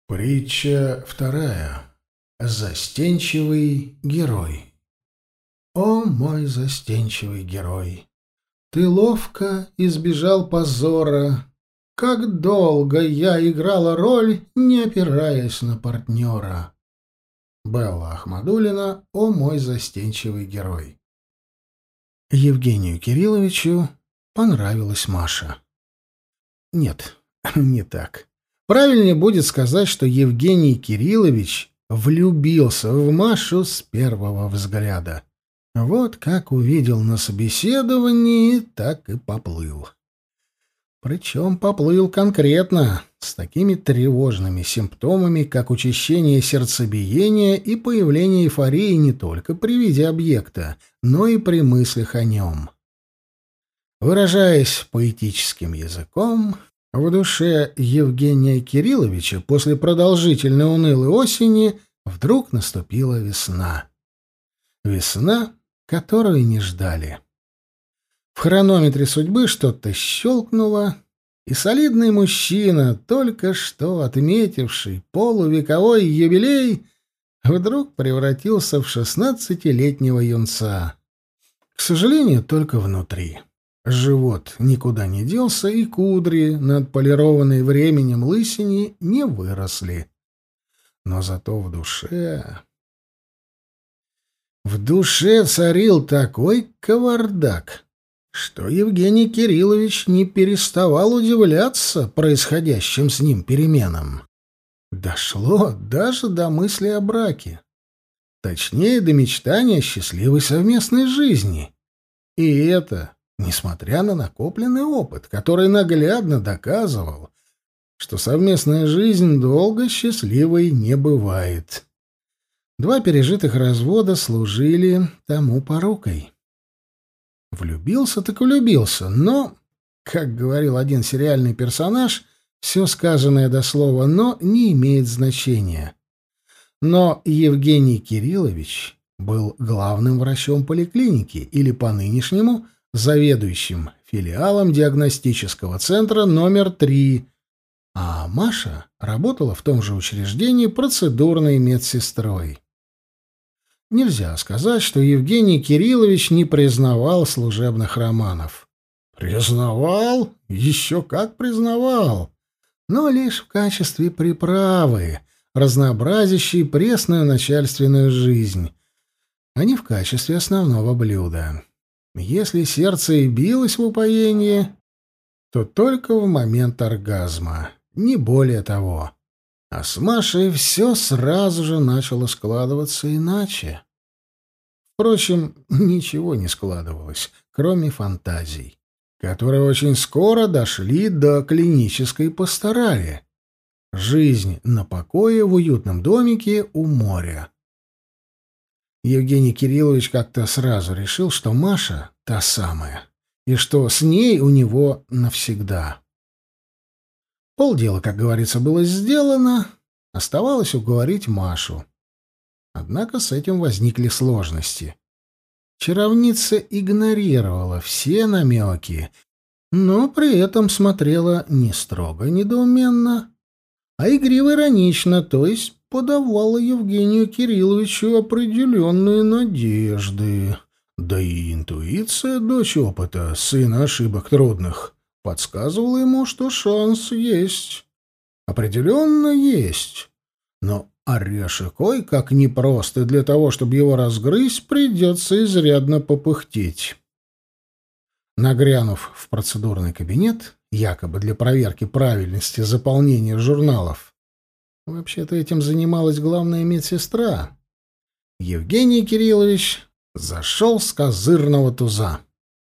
Притча вторая. Застенчивый герой. О, мой застенчивый герой! Ты ловко избежал позора. Как долго я играла роль, не опираясь на партнера. Белла Ахмадуллина. О, мой застенчивый герой! Евгению Кирилловичу понравилась Маша. Нет, не так. Правильнее будет сказать, что Евгений Кириллович влюбился в Машу с первого взгляда. Вот как увидел на собеседовании, так и поплыл. Причем поплыл конкретно, с такими тревожными симптомами, как учащение сердцебиения и появление эйфории не только при виде объекта, но и при мыслях о нем. Выражаясь поэтическим языком, в душе Евгения Кирилловича после продолжительной унылой осени вдруг наступила весна. Весна, которую не ждали. В хронометре судьбы что-то щелкнуло, и солидный мужчина, только что отметивший полувековой юбилей, вдруг превратился в 16-летнего юнца. К сожалению, только внутри. Живот никуда не делся, и кудри над полированной временем лысине не выросли. Но зато в душе... В душе царил такой кавардак, что Евгений Кириллович не переставал удивляться происходящим с ним переменам. Дошло даже до мысли о браке. Точнее, до мечтания о счастливой совместной жизни. И это... несмотря на накопленный опыт, который наглядно доказывал, что совместная жизнь долго счастливой не бывает. 2 пережитых развода служили тому порукой. Влюбился так влюбился, но, как говорил один сериальный персонаж, все сказанное до слова «но» не имеет значения. Но Евгений Кириллович был главным врачом поликлиники или по-нынешнему заведующим филиалом диагностического центра номер 3, а Маша работала в том же учреждении процедурной медсестрой. Нельзя сказать, что Евгений Кириллович не признавал служебных романов. Признавал? Еще как признавал! Но лишь в качестве приправы, разнообразящей пресную начальственную жизнь, а не в качестве основного блюда. Если сердце и билось в упоении, то только в момент оргазма, не более того. А с Машей все сразу же начало складываться иначе. Впрочем, ничего не складывалось, кроме фантазий, которые очень скоро дошли до клинической пасторали. Жизнь на покое в уютном домике у моря. Евгений Кириллович как-то сразу решил, что Маша — та самая, и что с ней у него навсегда. Полдела, как говорится, было сделано, оставалось уговорить Машу. Однако с этим возникли сложности. Чаровница игнорировала все намеки, но при этом смотрела не строго недоуменно, а игриво-иронично, то есть подавала Евгению Кирилловичу определенные надежды. Да и интуиция, дочь опыта, сына ошибок трудных, подсказывала ему, что шанс есть. Определенно есть. Но орешек, ой, как непрост, и для того, чтобы его разгрызть, придется изрядно попыхтеть. Нагрянув в процедурный кабинет, якобы для проверки правильности заполнения журналов, вообще-то этим занималась главная медсестра, Евгений Кириллович зашел с козырного туза.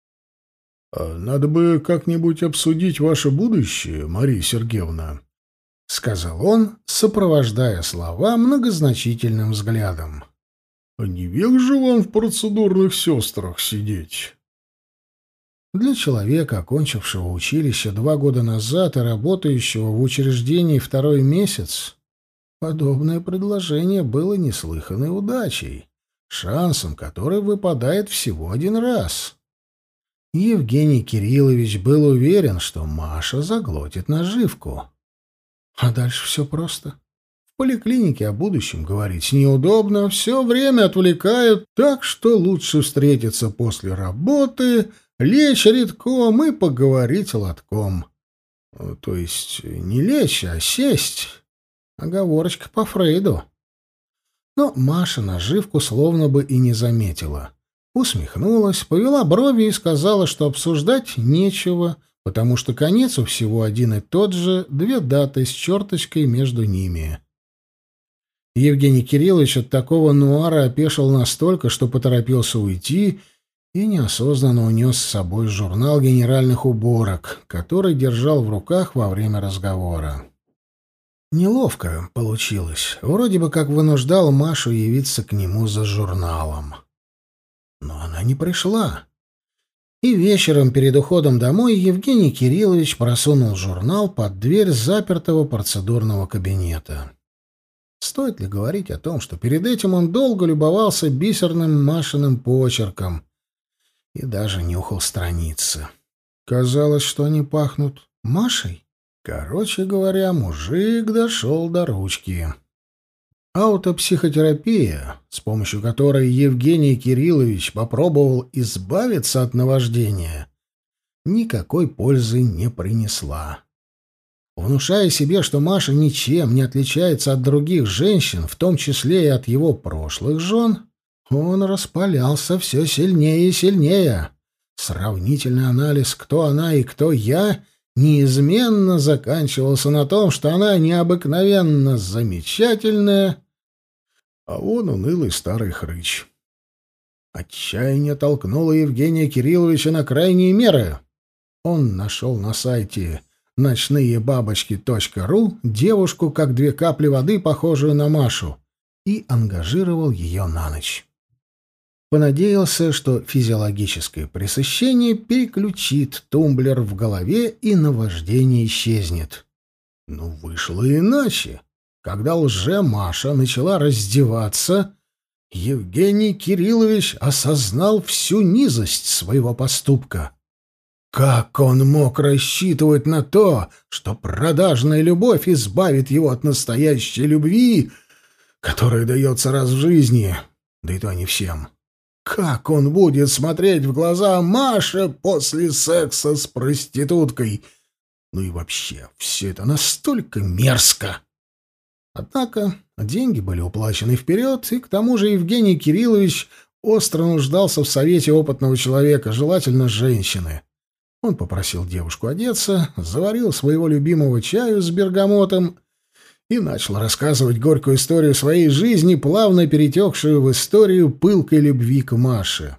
«Надо бы как-нибудь обсудить ваше будущее, Мария Сергеевна», — сказал он, сопровождая слова многозначительным взглядом. «Не век же вам в процедурных сестрах сидеть». Для человека, окончившего училище 2 года назад и работающего в учреждении 2-й месяц, подобное предложение было неслыханной удачей, шансом, который выпадает всего 1 раз. Евгений Кириллович был уверен, что Маша заглотит наживку. А дальше все просто. поликлинике о будущем говорить неудобно, все время отвлекают, так что лучше встретиться после работы, лечь редком и поговорить лотком. То есть не лечь, а сесть. Оговорочка по Фрейду. Но Маша наживку словно бы и не заметила. Усмехнулась, повела брови и сказала, что обсуждать нечего, потому что конец у всего один и тот же, 2 даты с черточкой между ними. Евгений Кириллович от такого нуара опешил настолько, что поторопился уйти и неосознанно унес с собой журнал генеральных уборок, который держал в руках во время разговора. Неловко получилось. Вроде бы как вынуждал Машу явиться к нему за журналом. Но она не пришла. И вечером перед уходом домой Евгений Кириллович просунул журнал под дверь запертого процедурного кабинета. Стоит ли говорить о том, что перед этим он долго любовался бисерным Машиным почерком и даже нюхал страницы. Казалось, что они пахнут Машей. Короче говоря, мужик дошел до ручки. Аутопсихотерапия, с помощью которой Евгений Кириллович попробовал избавиться от наваждения, никакой пользы не принесла. Внушая себе, что Маша ничем не отличается от других женщин, в том числе и от его прошлых жен, он распалялся все сильнее и сильнее. Сравнительный анализ «кто она и кто я» неизменно заканчивался на том, что она необыкновенно замечательная, а он унылый старый хрыч. Отчаяние толкнуло Евгения Кирилловича на крайние меры. Он нашел на сайте ночныебабочки.ру девушку, как 2 капли воды, похожую на Машу, и ангажировал ее на ночь. Понадеялся, что физиологическое пресыщение переключит тумблер в голове и наваждение исчезнет. Но вышло иначе. Когда лже-Маша начала раздеваться, Евгений Кириллович осознал всю низость своего поступка. Как он мог рассчитывать на то, что продажная любовь избавит его от настоящей любви, которая дается раз в жизни, да и то не всем? Как он будет смотреть в глаза Маше после секса с проституткой? Ну и вообще, все это настолько мерзко. Однако деньги были уплачены вперед, и к тому же Евгений Кириллович остро нуждался в совете опытного человека, желательно женщины. Он попросил девушку одеться, заварил своего любимого чаю с бергамотом и начал рассказывать горькую историю своей жизни, плавно перетекшую в историю пылкой любви к Маше.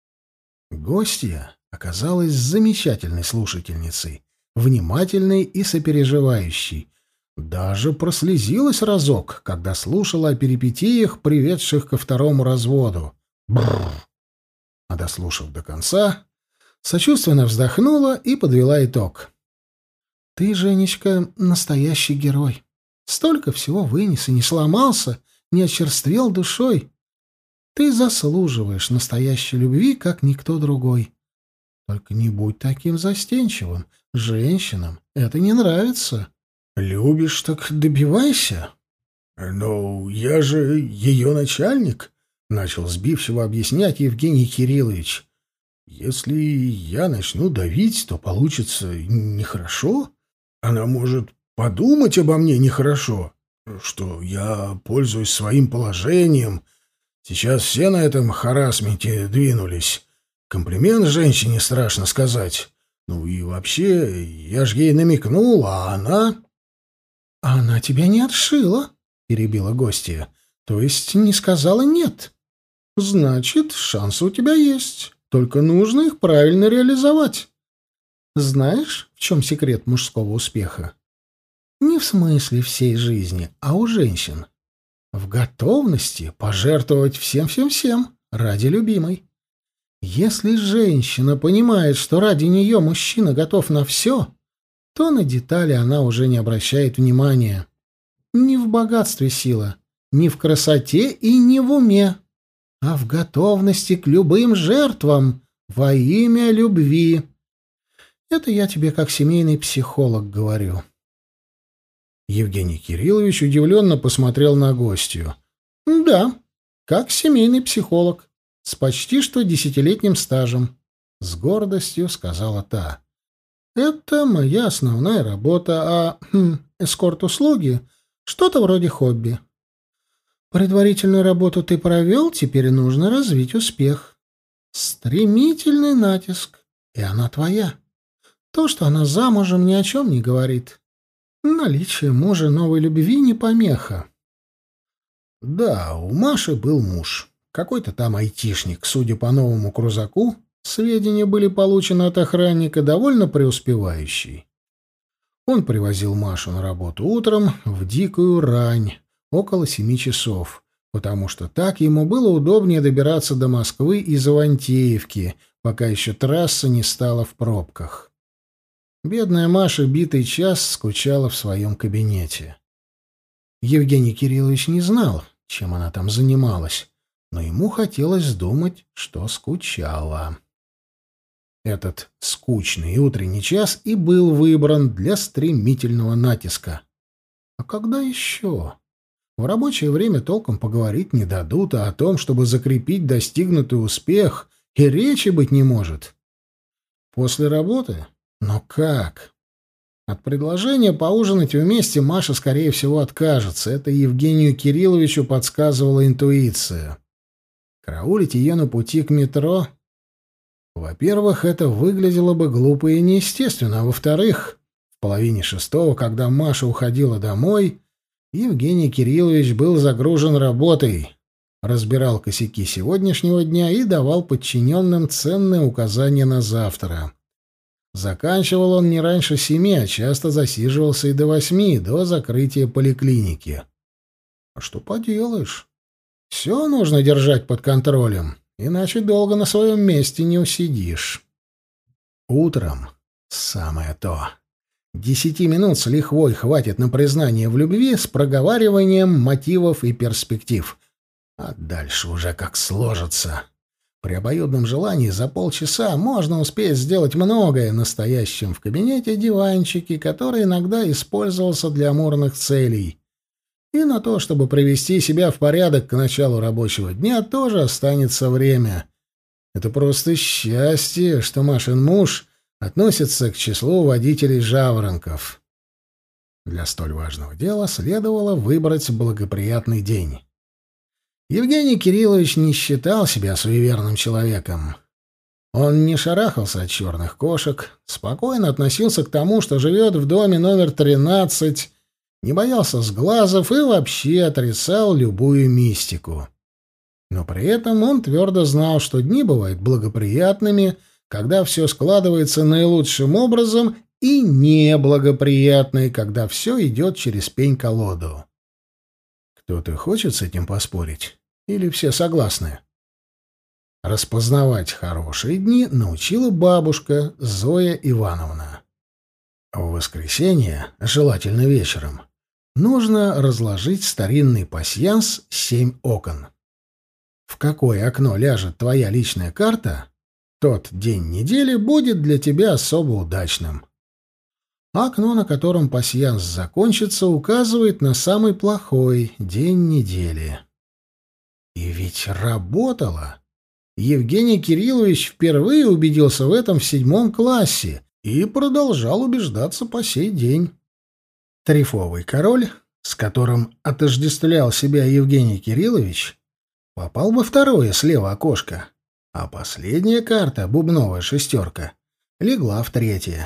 Гостья оказалась замечательной слушательницей, внимательной и сопереживающей. Даже прослезилась разок, когда слушала о перипетиях, приведших ко 2-му разводу. Бррр! А дослушав до конца, сочувственно вздохнула и подвела итог. «Ты, Женечка, настоящий герой. Столько всего вынес и не сломался, не очерствел душой. Ты заслуживаешь настоящей любви, как никто другой. Только не будь таким застенчивым. Женщинам это не нравится. Любишь, так добивайся». «Ну, я же ее начальник», — начал сбивчиво объяснять Евгений Кириллович. «Если я начну давить, то получится нехорошо. Она может подумать обо мне нехорошо, что я пользуюсь своим положением. Сейчас все на этом харассменте двинулись. Комплимент женщине страшно сказать. Ну и вообще, я ж ей намекнул, а она...» «А она тебя не отшила», — перебила гостья. «То есть не сказала «нет». Значит, шансы у тебя есть, только нужно их правильно реализовать. Знаешь, в чем секрет мужского успеха? Не в смысле всей жизни, а у женщин. В готовности пожертвовать всем-всем-всем ради любимой. Если женщина понимает, что ради нее мужчина готов на все, то на детали она уже не обращает внимания. Не в богатстве сила, не в красоте и не в уме, а в готовности к любым жертвам во имя любви. Это я тебе как семейный психолог говорю. Евгений Кириллович удивленно посмотрел на гостью. «Да, как семейный психолог, с почти что 10-летним стажем», — с гордостью сказала та. «Это моя основная работа, а эскорт-услуги — что-то вроде хобби. Предварительную работу ты провел, теперь нужно развить успех. Стремительный натиск, и она твоя. То, что она замужем, ни о чем не говорит. Наличие мужа новой любви не помеха». Да, у Маши был муж. Какой-то там айтишник, судя по новому крузаку, сведения были получены от охранника, довольно преуспевающий. Он привозил Машу на работу утром в дикую рань, около 7 часов, потому что так ему было удобнее добираться до Москвы из Ивантеевки, пока еще трасса не стала в пробках. Бедная Маша битый час скучала в своем кабинете. Евгений Кириллович не знал, чем она там занималась, но ему хотелось думать, что скучала. Этот скучный утренний час и был выбран для стремительного натиска. А когда еще? В рабочее время толком поговорить не дадут, а о том, чтобы закрепить достигнутый успех, и речи быть не может. После работы? Но как? От предложения поужинать вместе Маша, скорее всего, откажется. Это Евгению Кирилловичу подсказывала интуиция. Караулить ее на пути к метро? Во-первых, это выглядело бы глупо и неестественно, а во-вторых, в половине шестого, когда Маша уходила домой, Евгений Кириллович был загружен работой, разбирал косяки сегодняшнего дня и давал подчиненным ценные указания на завтра. Заканчивал он не раньше 7, а часто засиживался и до 8, до закрытия поликлиники. А что поделаешь? Все нужно держать под контролем, иначе долго на своем месте не усидишь. Утром самое то. 10 минут с лихвой хватит на признание в любви с проговариванием мотивов и перспектив. А дальше уже как сложится. При обоюдном желании за полчаса можно успеть сделать многое на стоящем в кабинете диванчике, который иногда использовался для амурных целей. И на то, чтобы привести себя в порядок к началу рабочего дня, тоже останется время. Это просто счастье, что Машин муж относится к числу водителей жаворонков. Для столь важного дела следовало выбрать благоприятный день. Евгений Кириллович не считал себя суеверным человеком. Он не шарахался от черных кошек, спокойно относился к тому, что живет в доме номер 13, не боялся сглазов и вообще отрицал любую мистику. Но при этом он твердо знал, что дни бывают благоприятными, когда все складывается наилучшим образом, и неблагоприятные, когда все идет через пень-колоду. Кто-то хочет с этим поспорить? Или все согласны? Распознавать хорошие дни научила бабушка Зоя Ивановна. В воскресенье, желательно вечером, нужно разложить старинный пасьянс 7 окон. В какое окно ляжет твоя личная карта, тот день недели будет для тебя особо удачным. Окно, на котором пасьянс закончится, указывает на самый плохой день недели. И ведь работало. Евгений Кириллович впервые убедился в этом в 7 классе и продолжал убеждаться по сей день. Трефовый король, с которым отождествлял себя Евгений Кириллович, попал во второе слева окошко, а последняя карта, бубновая 6, легла в 3.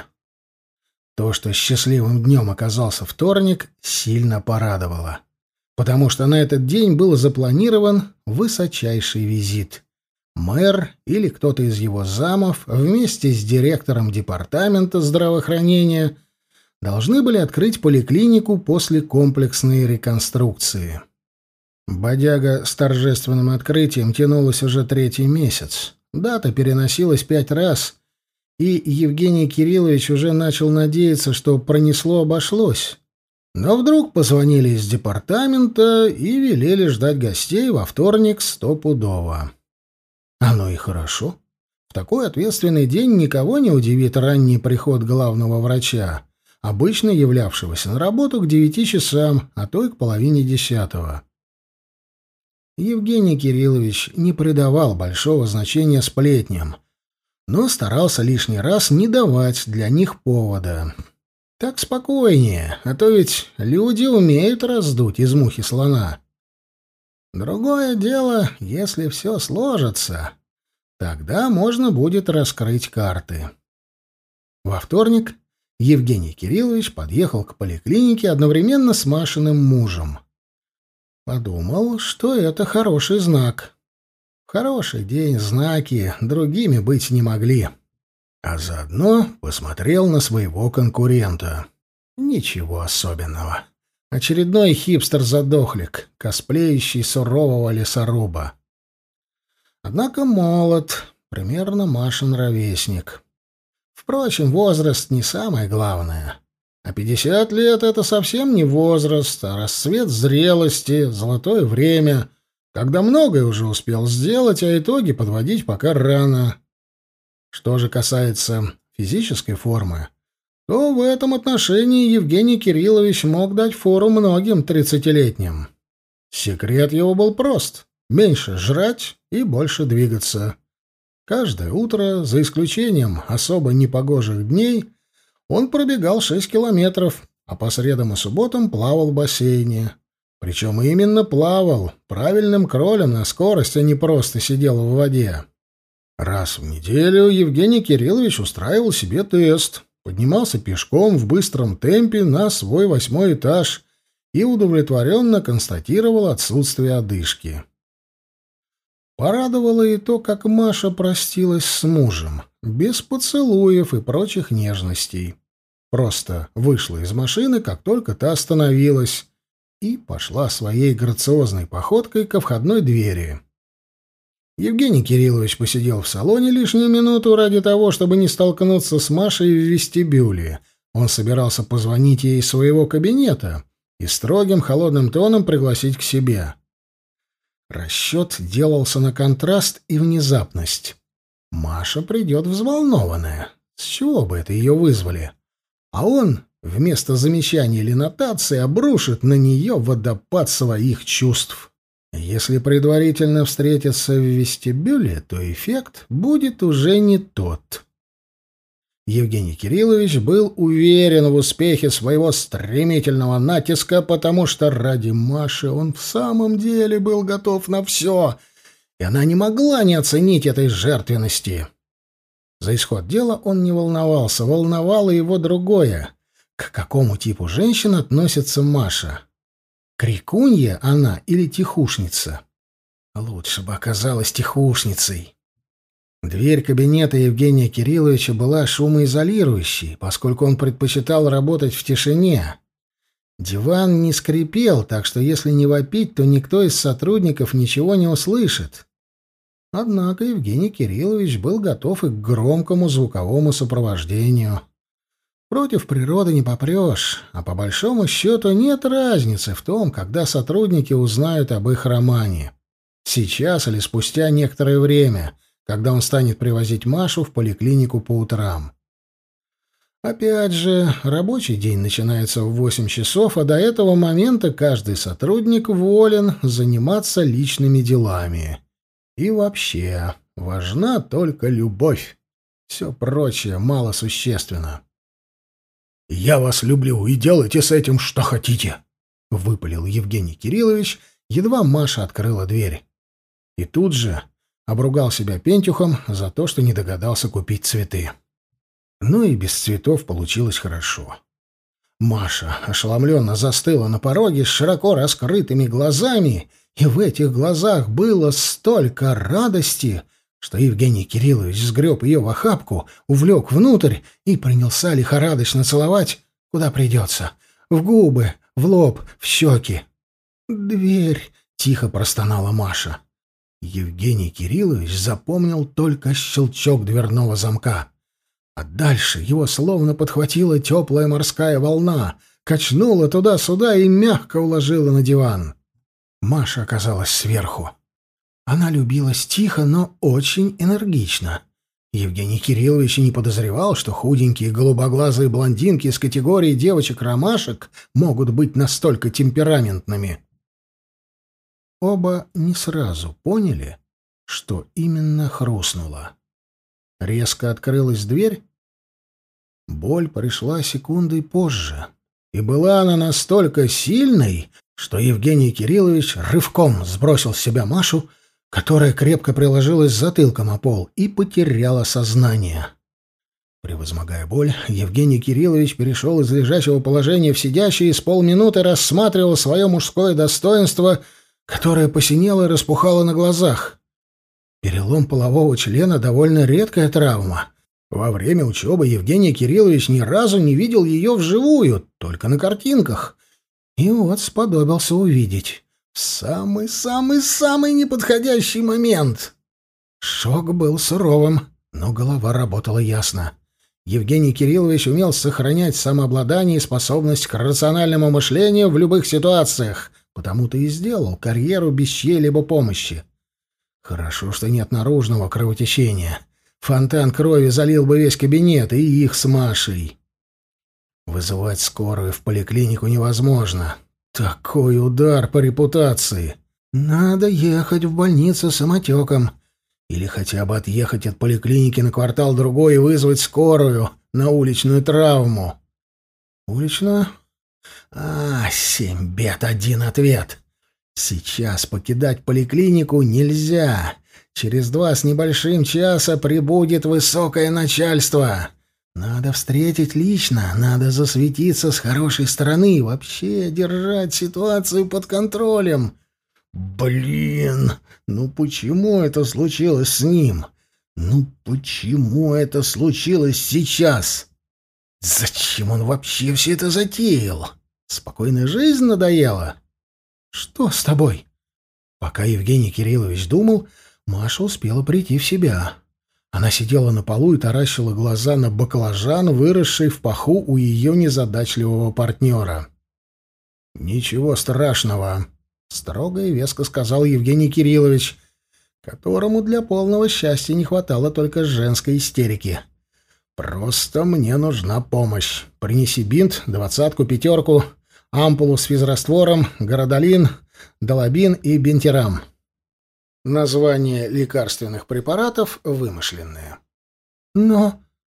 То, что счастливым днем оказался вторник, сильно порадовало, потому что на этот день был запланирован высочайший визит. Мэр или кто-то из его замов вместе с директором департамента здравоохранения должны были открыть поликлинику после комплексной реконструкции. Бодяга с торжественным открытием тянулась уже 3-й месяц. Дата переносилась 5 раз, и Евгений Кириллович уже начал надеяться, что пронесло-обошлось. Но вдруг позвонили из департамента и велели ждать гостей во вторник стопудово. Оно и хорошо. В такой ответственный день никого не удивит ранний приход главного врача, обычно являвшегося на работу к 9 часам, а то и к половине 10. Евгений Кириллович не придавал большого значения сплетням, но старался лишний раз не давать для них повода. Так спокойнее, а то ведь люди умеют раздуть из мухи слона. Другое дело, если все сложится, тогда можно будет раскрыть карты. Во вторник Евгений Кириллович подъехал к поликлинике одновременно с Машиным мужем. Подумал, что это хороший знак. В хороший день знаки другими быть не могли. А заодно посмотрел на своего конкурента. Ничего особенного. Очередной хипстер-задохлик, косплеящий сурового лесоруба. Однако молод, примерно Машин ровесник. Впрочем, возраст не самое главное. А 50 лет — это совсем не возраст, а расцвет зрелости, золотое время, когда многое уже успел сделать, а итоги подводить пока рано. Что же касается физической формы, то в этом отношении Евгений Кириллович мог дать фору многим 30-летним. Секрет его был прост — меньше жрать и больше двигаться. Каждое утро, за исключением особо непогожих дней, он пробегал 6 километров, а по средам и субботам плавал в бассейне. Причем именно плавал, правильным кролем на скорость, а не просто сидел в воде. Раз в неделю Евгений Кириллович устраивал себе тест, поднимался пешком в быстром темпе на свой 8-й этаж и удовлетворенно констатировал отсутствие одышки. Порадовало и то, как Маша простилась с мужем, без поцелуев и прочих нежностей. Просто вышла из машины, как только та остановилась, и пошла своей грациозной походкой ко входной двери. Евгений Кириллович посидел в салоне лишнюю минуту ради того, чтобы не столкнуться с Машей в вестибюле. Он собирался позвонить ей из своего кабинета и строгим холодным тоном пригласить к себе. Расчет делался на контраст и внезапность. Маша придет взволнованная. С чего бы это ее вызвали? А он, вместо замечаний или нотации, обрушит на нее водопад своих чувств. Если предварительно встретиться в вестибюле, то эффект будет уже не тот. Евгений Кириллович был уверен в успехе своего стремительного натиска, потому что ради Маши он в самом деле был готов на все, и она не могла не оценить этой жертвенности. За исход дела он не волновался, волновало его другое. К какому типу женщин относится Маша? Крикунья она или тихушница? Лучше бы оказалась тихушницей. Дверь кабинета Евгения Кирилловича была шумоизолирующей, поскольку он предпочитал работать в тишине. Диван не скрипел, так что если не вопить, то никто из сотрудников ничего не услышит. Однако Евгений Кириллович был готов и к громкому звуковому сопровождению. Против природы не попрешь, а по большому счету нет разницы в том, когда сотрудники узнают об их романе. Сейчас или спустя некоторое время, когда он станет привозить Машу в поликлинику по утрам. Опять же, рабочий день начинается в 8 часов, а до этого момента каждый сотрудник волен заниматься личными делами. И вообще, важна только любовь. Все прочее малосущественно. «Я вас люблю, и делайте с этим, что хотите», — выпалил Евгений Кириллович, едва Маша открыла дверь. И тут же обругал себя пентюхом за то, что не догадался купить цветы. Ну и без цветов получилось хорошо. Маша ошеломленно застыла на пороге с широко раскрытыми глазами, и в этих глазах было столько радости, что Евгений Кириллович сгреб ее в охапку, увлек внутрь и принялся лихорадочно целовать, куда придется — в губы, в лоб, в щеки. «Дверь!» — тихо простонала Маша. Евгений Кириллович запомнил только щелчок дверного замка. А дальше его словно подхватила теплая морская волна, качнула туда-сюда и мягко уложила на диван. Маша оказалась сверху. Она любилась тихо, но очень энергично. Евгений Кириллович и не подозревал, что худенькие голубоглазые блондинки из категории девочек-ромашек могут быть настолько темпераментными. Оба не сразу поняли, что именно хрустнуло. Резко открылась дверь. Боль пришла секундой позже, и была она настолько сильной, что Евгений Кириллович рывком сбросил с себя Машу, которая крепко приложилась затылком о пол и потеряла сознание. Превозмогая боль, Евгений Кириллович перешел из лежачего положения в сидящее и с полминуты рассматривал свое мужское достоинство, которое посинело и распухало на глазах. Перелом полового члена — довольно редкая травма. Во время учебы Евгений Кириллович ни разу не видел ее вживую, только на картинках. И вот сподобился увидеть. Самый-самый-самый неподходящий момент. Шок был суровым, но голова работала ясно. Евгений Кириллович умел сохранять самообладание и способность к рациональному мышлению в любых ситуациях, потому-то и сделал карьеру без чьей-либо помощи. Хорошо, что нет наружного кровотечения. Фонтан крови залил бы весь кабинет и их с Машей. Вызывать скорую в поликлинику невозможно. Такой удар по репутации. Надо ехать в больницу самотеком. Или хотя бы отъехать от поликлиники на квартал-другой и вызвать скорую на уличную травму. Уличную? 7 бед, 1 ответ. Сейчас покидать поликлинику нельзя. Через 2 с небольшим часа прибудет высокое начальство. Надо встретить лично, надо засветиться с хорошей стороны и вообще держать ситуацию под контролем. Блин, ну почему это случилось с ним? Ну почему это случилось сейчас? Зачем он вообще все это затеял? Спокойная жизнь надоела? Что с тобой? Пока Евгений Кириллович думал, Маша успела прийти в себя. Она сидела на полу и таращила глаза на баклажан, выросший в паху у ее незадачливого партнера. «Ничего страшного», — строго и веско сказал Евгений Кириллович, которому для полного счастья не хватало только женской истерики. «Просто мне нужна помощь. Принеси бинт, 20-ку, 5-ку, ампулу с физраствором, городолин, долобин и бентерам». Названия лекарственных препаратов вымышленные. «Но...»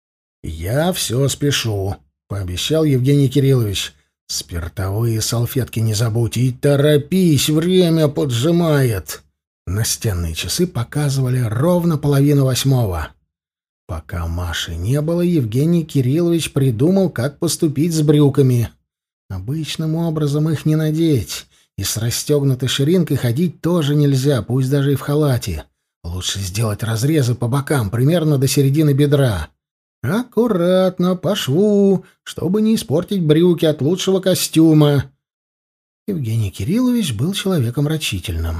«Я все спешу», — пообещал Евгений Кириллович. «Спиртовые салфетки не забудь и торопись, время поджимает». Настенные часы показывали ровно 7:30. Пока Маши не было, Евгений Кириллович придумал, как поступить с брюками. Обычным образом их не надеть. И с расстегнутой ширинкой ходить тоже нельзя, пусть даже и в халате. Лучше сделать разрезы по бокам, примерно до середины бедра. Аккуратно, по шву, чтобы не испортить брюки от лучшего костюма. Евгений Кириллович был человеком рачительным.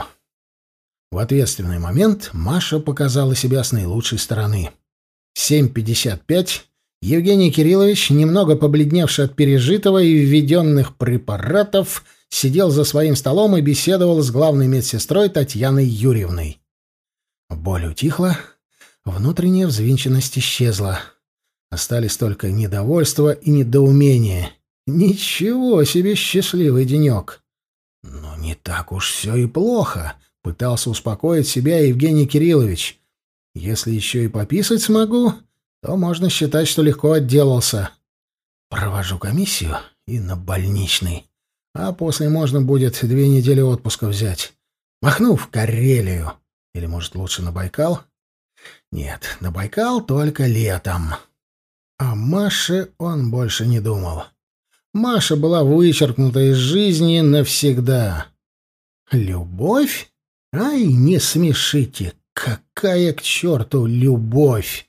В ответственный момент Маша показала себя с наилучшей стороны. В 7:55 Евгений Кириллович, немного побледневший от пережитого и введенных препаратов, сидел за своим столом и беседовал с главной медсестрой Татьяной Юрьевной. Боль утихла, внутренняя взвинченность исчезла. Остались только недовольство и недоумение. Ничего себе счастливый денек! Но не так уж все и плохо, пытался успокоить себя Евгений Кириллович. Если еще и пописать смогу, то можно считать, что легко отделался. Провожу комиссию и на больничный. А после можно будет 2 недели отпуска взять. Махну в Карелию. Или, может, лучше на Байкал? Нет, на Байкал только летом. О Маше он больше не думал. Маша была вычеркнута из жизни навсегда. Любовь? Ай, не смешите. Какая к черту любовь?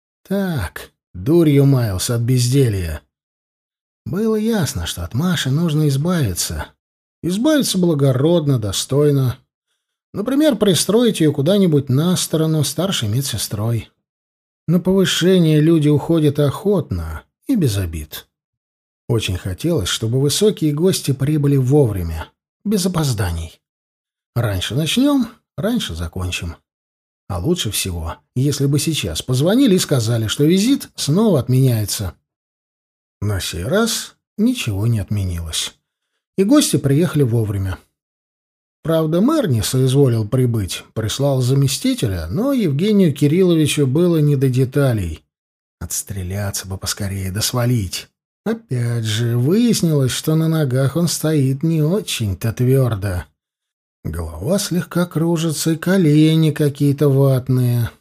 Так, дурью маялся от безделья. Было ясно, что от Маши нужно избавиться. Избавиться благородно, достойно. Например, пристроить ее куда-нибудь на сторону старшей медсестрой. На повышение люди уходят охотно и без обид. Очень хотелось, чтобы высокие гости прибыли вовремя, без опозданий. Раньше начнем, раньше закончим. А лучше всего, если бы сейчас позвонили и сказали, что визит снова отменяется. На сей раз ничего не отменилось. И гости приехали вовремя. Правда, мэр не соизволил прибыть, прислал заместителя, но Евгению Кирилловичу было не до деталей. Отстреляться бы поскорее, да свалить. Опять же, выяснилось, что на ногах он стоит не очень-то твердо. Голова слегка кружится, и колени какие-то ватные.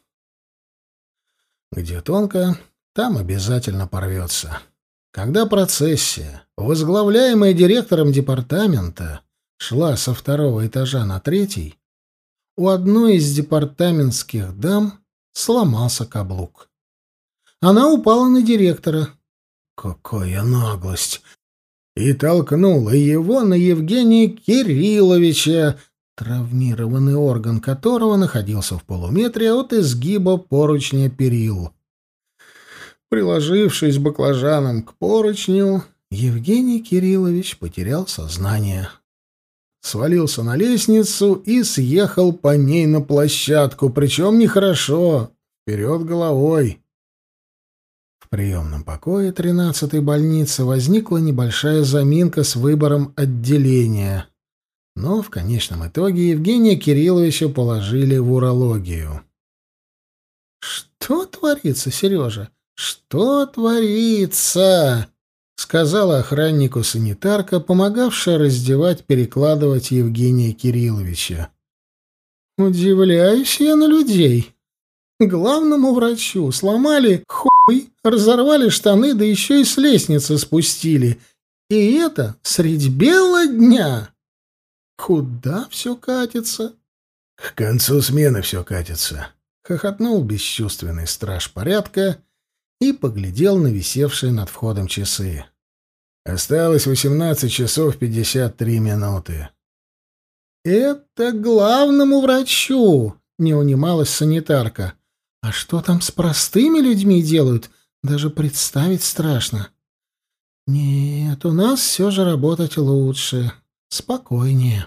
Где тонко, там обязательно порвется. Когда процессия, возглавляемая директором департамента, шла со второго этажа на третий, у одной из департаментских дам сломался каблук. Она упала на директора. Какая наглость! И толкнула его на Евгения Кирилловича, травмированный орган которого находился в полуметре от изгиба поручня перил. Приложившись баклажаном к поручню, Евгений Кириллович потерял сознание. Свалился на лестницу и съехал по ней на площадку, причем нехорошо, вперед головой. В приемном покое 13-й больницы возникла небольшая заминка с выбором отделения, но в конечном итоге Евгения Кирилловича положили в урологию. «Что творится, Сережа? Что творится?» — сказала охраннику санитарка, помогавшая раздевать, перекладывать Евгения Кирилловича. «Удивляюсь я на людей. Главному врачу сломали хуй, разорвали штаны, да еще и с лестницы спустили. И это средь бела дня. Куда все катится?» «К концу смены все катится», — хохотнул бесчувственный страж порядка и поглядел на висевшие над входом часы. «Осталось 18 часов 53 минуты». «Это главному врачу!» — не унималась санитарка. «А что там с простыми людьми делают? Даже представить страшно. Нет, у нас все же работать лучше, спокойнее».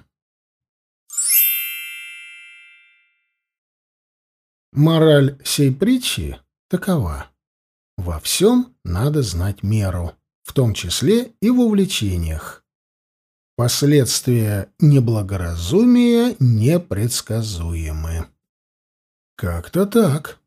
Мораль сей притчи такова. Во всем надо знать меру, в том числе и в увлечениях. Последствия неблагоразумия непредсказуемы. Как-то так.